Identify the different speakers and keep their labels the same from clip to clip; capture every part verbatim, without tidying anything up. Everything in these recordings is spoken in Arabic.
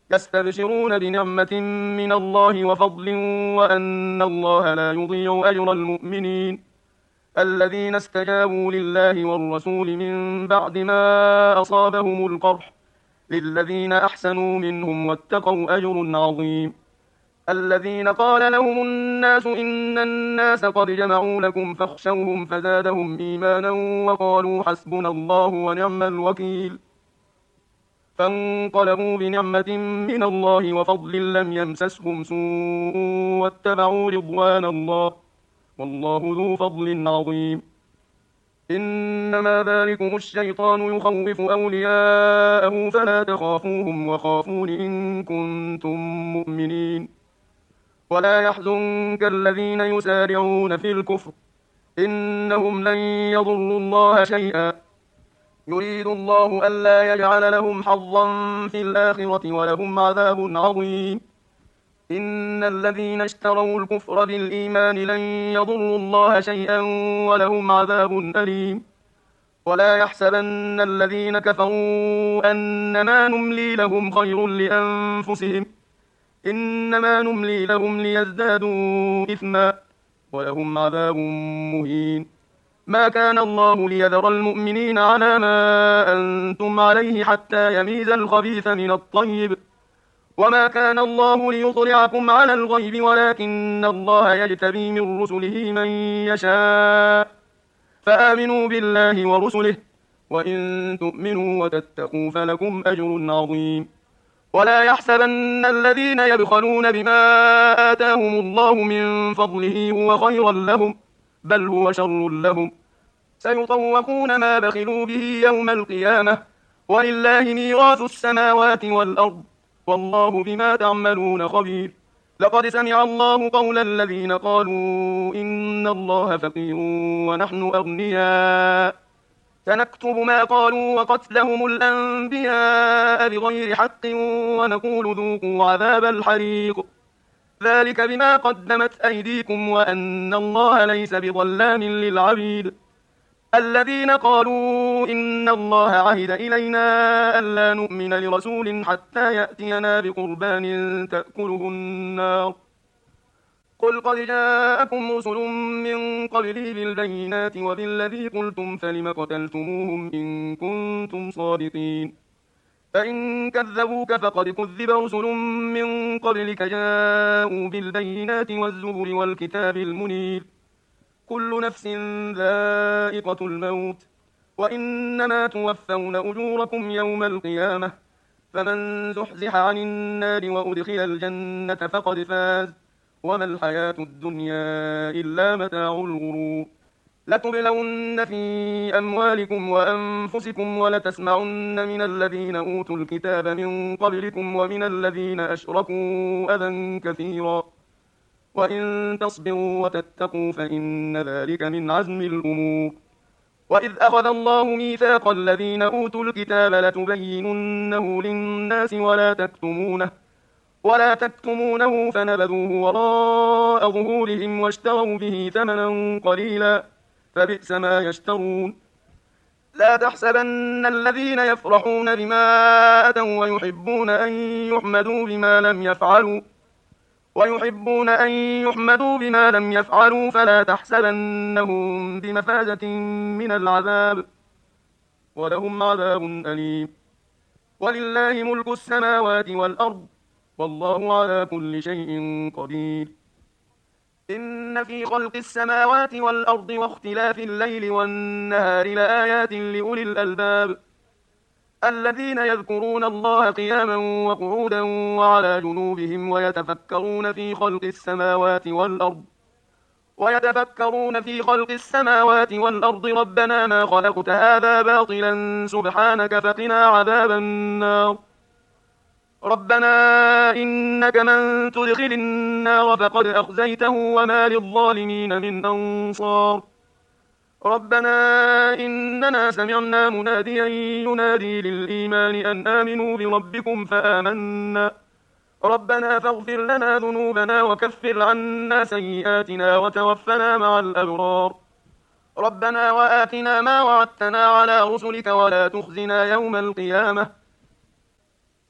Speaker 1: يستبشرون بنعمة من الله وفضل وأن الله لا يضيع أجر المؤمنين الذين استجابوا لله والرسول من بعد ما أصابهم القرح للذين أحسنوا منهم واتقوا أجر عظيم الذين قال لهم الناس إن الناس قد جمعوا لكم فاخشوهم فزادهم إيمانا وقالوا حسبنا الله ونعم الوكيل فانقلبوا بنعمة من الله وفضل لم يمسسهم سوء واتبعوا رضوان الله والله ذو فضل عظيم إنما ذلكم الشيطان يخوف أولياءه فلا تخافوهم وخافون إن كنتم مؤمنين ولا يحزنك الذين يسارعون في الكفر إنهم لن يضروا الله شيئا يريد الله ألا يجعل لهم حظا في الآخرة ولهم عذاب عظيم إن الذين اشتروا الكفر بالإيمان لن يضروا الله شيئا ولهم عذاب أليم ولا يحسبن الذين كفروا أنما نملي لهم خير لأنفسهم إنما نملي لهم ليزدادوا إثما ولهم عذاب مهين ما كان الله ليذر المؤمنين على ما أنتم عليه حتى يميز الخبيث من الطيب وما كان الله ليطلعكم على الغيب ولكن الله يجتبي من رسله من يشاء فآمنوا بالله ورسله وإن تؤمنوا وتتقوا فلكم أجر عظيم ولا يحسبن الذين يبخلون بما آتاهم الله من فضله هو خيرا لهم بل هو شر لهم سيطوقون ما بخلوا به يوم القيامة ولله ميراث السماوات والأرض والله بما تعملون خبير لقد سمع الله قول الذين قالوا إن الله فقير ونحن أغنياء سنكتب ما قالوا وقتلهم الأنبياء بغير حق ونقول ذوقوا عذاب الحريق ذلك بما قدمت أيديكم وأن الله ليس بظلام للعبيد الذين قالوا إن الله عهد إلينا ألا نؤمن لرسول حتى يأتينا بقربان تأكله النار قل قد جاءكم رسل من قبلي بالبينات وبالذي قلتم فلم قتلتموهم إن كنتم صادقين فإن كذبوك فقد كذب رسل من قبلك جاءوا بالبينات والزبر والكتاب المنير كل نفس ذائقة الموت وإنما توفون أجوركم يوم القيامة فمن زحزح عن النار وأدخل الجنة فقد فاز وما الحياة الدنيا إلا متاع الغرور لتبلون في أموالكم وأنفسكم ولتسمعن من الذين أوتوا الكتاب من قبلكم ومن الذين أشركوا أذى كثيرا وإن تصبروا وتتقوا فإن ذلك من عزم الأمور وإذ أخذ الله ميثاق الذين أوتوا الكتاب لتبيننه للناس ولا تكتمونه ولا تكتمونه فنبذوه وراء ظهورهم واشتروا به ثمنا قليلا فبئس ما يشترون لا تحسبن الذين يفرحون بما أتوا ويحبون أن يحمدوا بما لم يفعلوا ويحبون أن يحمدوا بما لم يفعلوا فلا تحسبنهم بمفازة من العذاب ولهم عذاب أليم ولله ملك السماوات والأرض والله على كل شيء قدير إن في خلق السماوات والأرض واختلاف الليل والنهار لآيات لأولي الألباب الذين يذكرون الله قياما وقعودا وعلى جنوبهم ويتفكرون في خلق السماوات والأرض ويتفكرون في خلق السماوات والأرض ربنا ما خلقت هذا باطلا سبحانك فقنا عذاب النار ربنا إنك من تدخل النار فقد أخزيته وما للظالمين من أنصار ربنا إننا سمعنا مناديا ينادي للإيمان أن آمنوا بربكم فآمنا ربنا فاغفر لنا ذنوبنا وكفر عنا سيئاتنا وتوفنا مع الأبرار ربنا وآتنا ما وعدتنا على رسلك ولا تخزنا يوم القيامة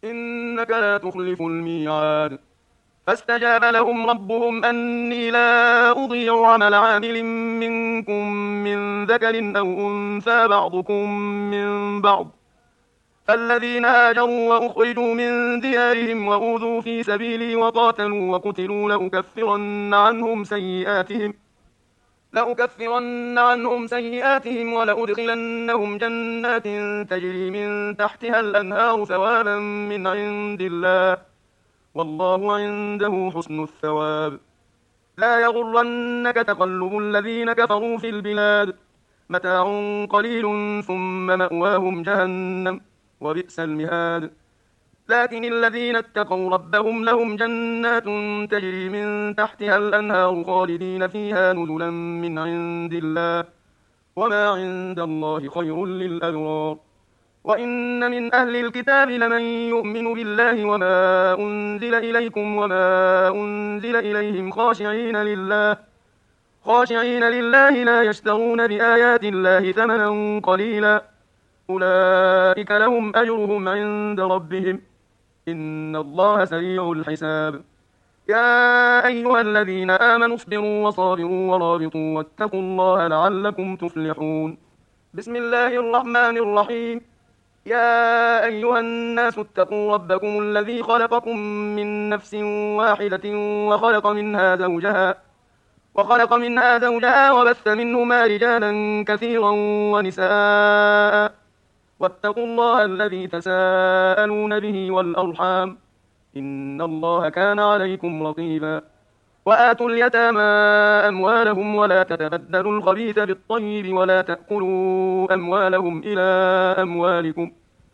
Speaker 1: إنك لا تخلف الميعاد. فاستجاب لهم ربهم أني لا أضيع عمل عامل منكم من ذكر أو أنثى بعضكم من بعض. فالذين هاجروا وأخرجوا من ديارهم وأوذوا في سبيلي وقاتلوا وقتلوا لأكفرن عنهم سيئاتهم لأكفرن عنهم سيئاتهم ولأدخلنهم جنات تجري من تحتها الأنهار ثوابا من عند الله، والله عنده حسن الثواب. لا يغرنك تقلب الذين كفروا في البلاد، متاع قليل ثم مأواهم جهنم وبئس المهاد. لكن الذين اتقوا ربهم لهم جنات تجري من تحتها الأنهار خالدين فيها نزلا من عند الله، وما عند الله خير للأبرار. وإن من أهل الكتاب لمن يؤمن بالله وما أنزل إليكم وما أنزل إليهم خاشعين لله خاشعين لله لا يشترون بآيات الله ثمنا قليلا، أولئك لهم أجرهم عند ربهم، إن الله سريع الحساب. يا أيها الذين آمنوا اصبروا وصابروا ورابطوا واتقوا الله لعلكم تفلحون. بسم الله الرحمن الرحيم. يا أيها الناس اتقوا ربكم الذي خلقكم من نفس واحدة وخلق منها زوجها وخلق منها زوجها وبث منهما رجالا كثيرا ونساء، واتقوا الله الذي تساءلون به والأرحام، إن الله كان عليكم رقيبا. وآتوا اليتامى أموالهم ولا تتبدلوا الخبيث بالطيب ولا تأكلوا أموالهم إلى أموالكم،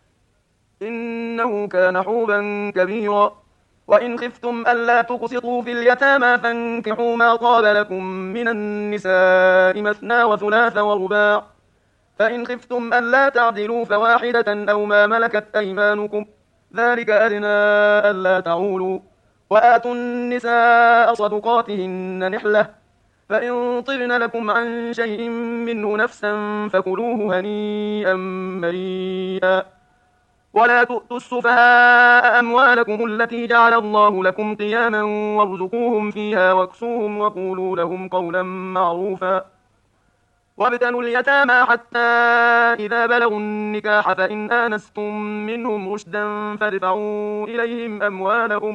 Speaker 1: إنه كان حوبا كبيرا. وإن خفتم ألا تقسطوا في اليتامى فانكحوا ما طاب لكم من النساء مثنى وثلاث ورباع، فإن خفتم ألا تعدلوا فواحدة أو ما ملكت أيمانكم، ذلك أدنى ألا تعولوا. وآتوا النساء صدقاتهن نحلة، فإن طبن لكم عن شيء منه نفسا فكلوه هنيئا مريئا. ولا تؤتوا السفهاء أموالكم التي جعل الله لكم قياما وارزقوهم فيها واكسوهم وقولوا لهم قولا معروفا. وابتلوا اليتامى حتى إذا بلغوا النكاح فإن آنستم منهم رشدا فادفعوا إليهم أموالهم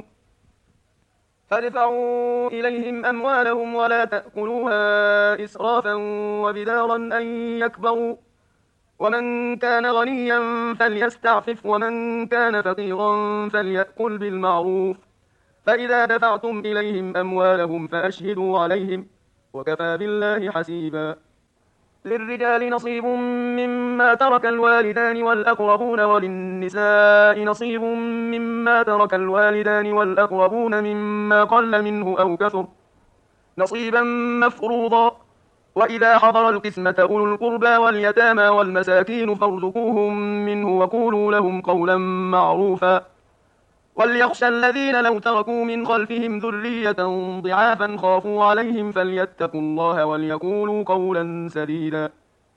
Speaker 1: فادفعوا إليهم أموالهم ولا تأكلوها إسرافا وبدارا أن يكبروا، ومن كان غنيا فليستعفف ومن كان فقيرا فليأكل بالمعروف، فإذا دفعتم إليهم أموالهم فأشهدوا عليهم، وكفى بالله حسيبا. للرجال نصيب مما ترك الوالدان والأقربون وللنساء نصيب مما ترك الوالدان والأقربون مما قل منه أو كثر نصيبا مفروضا. وإذا حضر القسمة أولو القربى واليتامى والمساكين فارزقوهم منه وقولوا لهم قولا معروفا. وليخشى الذين لو تركوا من خلفهم ذرية ضعافا خافوا عليهم فليتقوا الله وليقولوا قولا سديدا.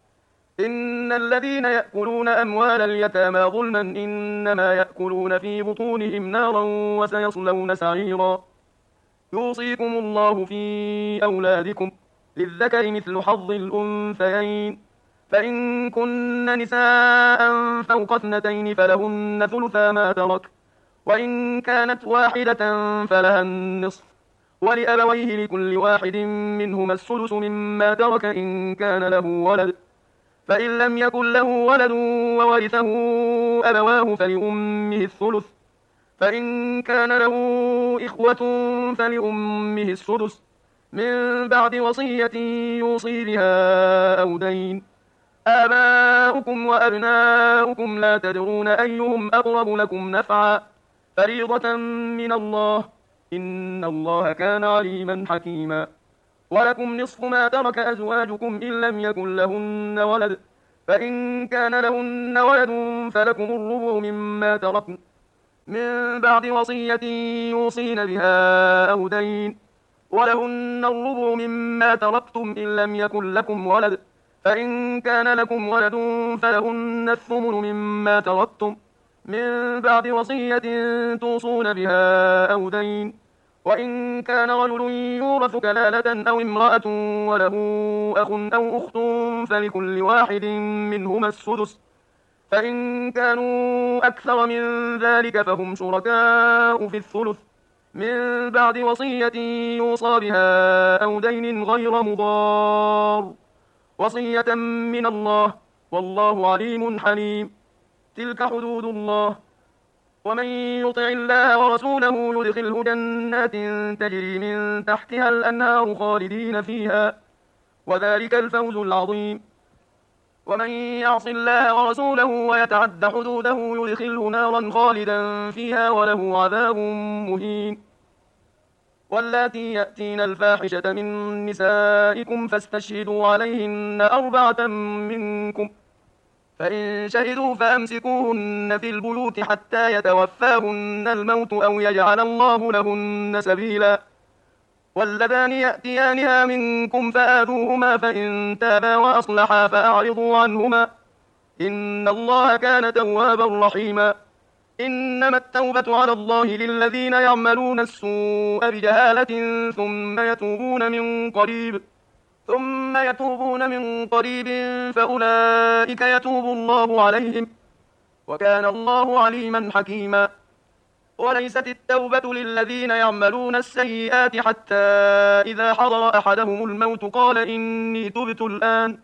Speaker 1: إن الذين يأكلون أموال اليتامى ظلما إنما يأكلون في بطونهم نارا وسيصلون سعيرا. يوصيكم الله في أولادكم للذكر مثل حظ الأنثيين، فإن كن نساء فوق اثنتين فلهن ثلثا ما ترك، وإن كانت واحدة فلها النصف، ولأبويه لكل واحد منهما السدس مما ترك إن كان له ولد، فإن لم يكن له ولد وورثه أبواه فلأمه الثلث، فإن كان له إخوة فلأمه السدس من بعد وصية يوصي بها أو دين. آباؤكم وأبناؤكم لا تدرون أيهم أقرب لكم نفعا، فريضة من الله، إن الله كان عليما حكيما. ولكم نصف ما ترك أزواجكم إن لم يكن لهن ولد، فإن كان لهن ولد فلكم الربع مما تركن من بعد وصية يوصين بها أو دين. ولهن الربع مما تركتم إن لم يكن لكم ولد، فإن كان لكم ولد فلهن الثمن مما تركتم من بعد وصية توصون بها أو دين. وإن كان رجل يورث كلالة أو امرأة وله أخ أو أخت فلكل واحد منهما السدس، فإن كانوا أكثر من ذلك فهم شركاء في الثلث من بعد وصية يوصى بها أو دين غير مضار، وصية من الله، والله عليم حليم. تلك حدود الله، ومن يطع الله ورسوله يدخله جنات تجري من تحتها الأنهار خالدين فيها، وذلك الفوز العظيم. ومن يعص الله ورسوله ويتعد حدوده يدخله نارا خالدا فيها وله عذاب مهين. واللاتي يأتين الفاحشة من نسائكم فاستشهدوا عليهن أربعة منكم، فإن شهدوا فأمسكوهن في البيوت حتى يتوفاهن الموت أو يجعل الله لهن سبيلا. واللذان يأتيانها منكم فآذوهما فإن تابا وأصلحا فأعرضوا عنهما، إن الله كان توابا رحيما. إنما التوبة على الله للذين يعملون السوء بجهالة ثم يتوبون من قريب ثم يتوبون من قريب فأولئك يتوب الله عليهم، وكان الله عليما حكيما. وليست التوبة للذين يعملون السيئات حتى إذا حضر أحدهم الموت قال إني تبت الآن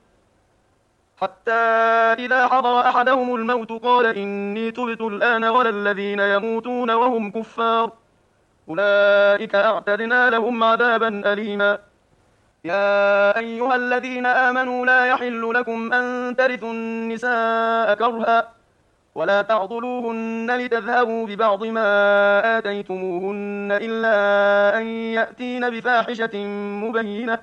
Speaker 1: حتى إذا حضر أحدهم الموت قال إني تبت الآن ولا الذين يموتون وهم كفار، أولئك أعتدنا لهم عذابا أليما. يا أيها الذين آمنوا لا يحل لكم أن ترثوا النساء كرها ولا تعضلوهن لتذهبوا ببعض ما آتيتموهن إلا أن يأتين بفاحشة مبينة،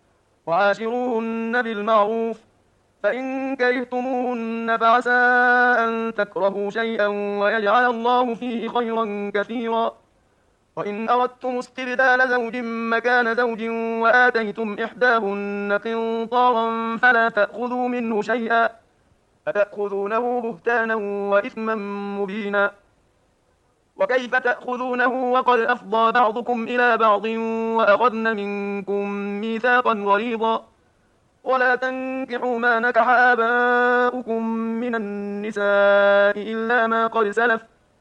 Speaker 1: وعاشروهن بالمعروف، فإن كرهتموهن فعسى أن تكرهوا شيئا ويجعل الله فيه خيرا كثيرا. وإن أردتم استبدال زوج مكان زوج وآتيتم إحداهن قنطارا فلا تأخذوا منه شيئا، أتأخذونه بهتانا وإثما مبينا. وكيف تأخذونه وقد أفضى بعضكم إلى بعض وأخذن منكم ميثاقا غليظا. ولا تنكحوا ما نكح آباؤكم من النساء إلا ما قد سلف،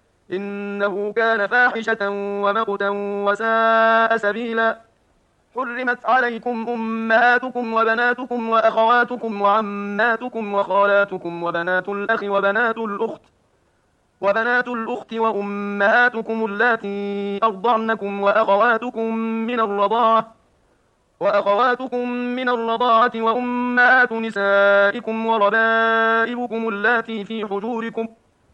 Speaker 1: إنه كان فاحشة ومقتا وساء سبيلا. حرمت عليكم أمهاتكم وبناتكم وأخواتكم وعماتكم وخالاتكم وبنات الأخ وبنات الأخت وبنات الأخت وأمهاتكم اللاتي أرضعنكم وأخواتكم من الرضاعة وأخواتكم من الرضاعة وأمهات نسائكم وربائبكم اللاتي في حجوركم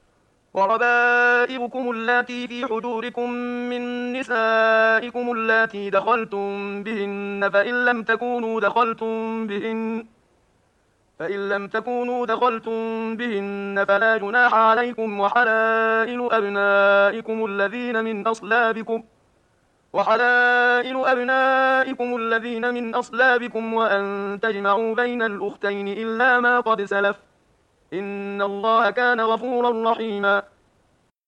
Speaker 1: وربائبكم اللاتي في حجوركم من نسائكم اللاتي دخلتم بهن، فإن لم تكونوا دخلتم بهن فإن لم تكونوا دخلتم بهن فلا جناح عليكم، وحلائل أبنائكم الذين من أصلابكم وحلائل أبنائكم الذين من أصلابكم وأن تجمعوا بين الأختين إلا ما قد سلف، إن الله كان غفورا رحيما.